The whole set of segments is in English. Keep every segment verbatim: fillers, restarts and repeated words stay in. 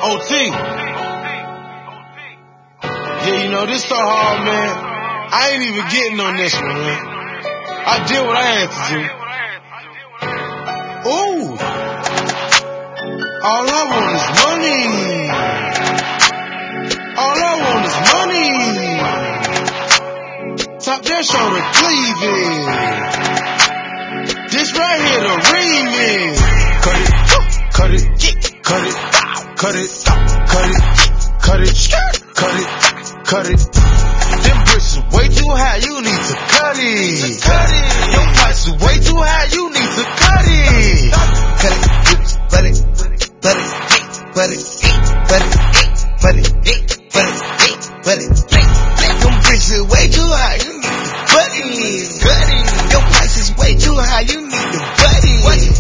O T. Yeah, you know, this so hard, man. I ain't even getting on this one, man. I did what I had to do. Ooh. All I want is money. All I want is money. Top that shoulder cleavage. This right here the remix. Cut it, cut it, cut it, cut it, cut it, cut it, cut it, cut it. Them bricks is way too high, you need to cut it. Cut it. Your price is way too high, you need to cut it. Cut it, cut it, cut it, cut it, cut it, cut it, cut it, cut it, cut it. Them bricks is way too high, you need to cut it. Cut it. Your price is way too high, you need to cut it.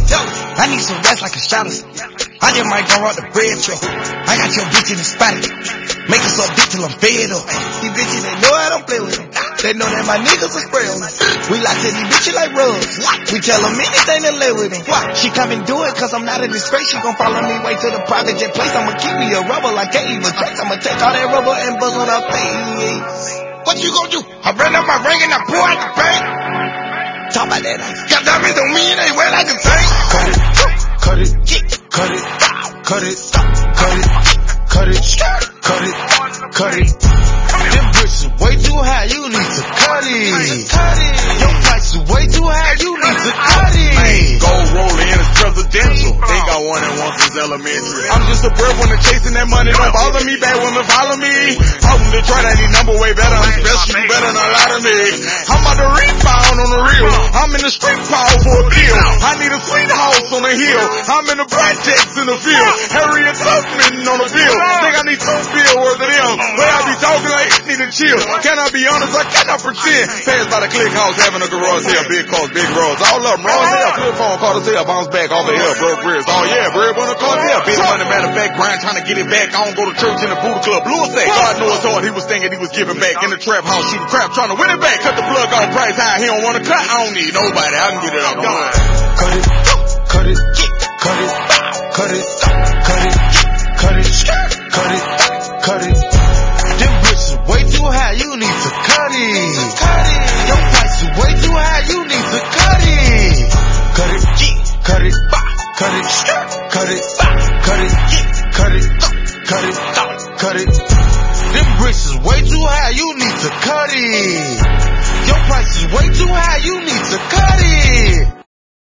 I need some rest like a shot. I just might go out the bread truck. I got your bitch in the spot. Make us up dick till I'm fed up. These bitches, they know I don't play with them. They know that my niggas are spray on them. We like to these bitches like rugs. We tell them anything to lay with them. She come and do it cause I'm not a disgrace. She gon' follow me way to the private jet place. I'ma keep me a rubber like can't even trace. I'ma take all that rubber and buzz on her face. What you gon' do? I ran up my ring and I pour out the bank. Talk about that. Got diamonds on me and they wet like a tank. Cut it, cut it, cut it, cut it, cut it, cut it, cut it, cut it. Them bricks is way too high, you need to cut it. Cut it. Your price is way too high, you need to cut it. Man, gold rolling in is presidential. Think I want it once since elementary. I'm just a breadwinner chasing that money. Don't bother me, bad women follow me. I'm from Detroit, I need number way better. I'm special, you better not lie to me. I'm about to rebound on the real. I'm in the street power for a deal. I need a sweet house on the hill. I'm in the projects in the field. Harriet Tubman on the bill. Think I need two bill worth of them. But I be talking like it need to chill. Can I be honest? I cannot pretend. Pass by the click house, having a garage here. Big cars, big roads. All of them wrong here. Flip phone, call the tail, bounce back off the hill. Broke ribs. Oh yeah, bread on the car there. Big money, matter of fact, Brian trying to get it back. I don't go to church in the Buddha Club. Lewis said, God knows hard. He was thinking he was giving back in the trap house, shooting crap, trying to win it back. Cut the plug off price high. He don't want to cut. I don't need nobody. I can get it up. Come on.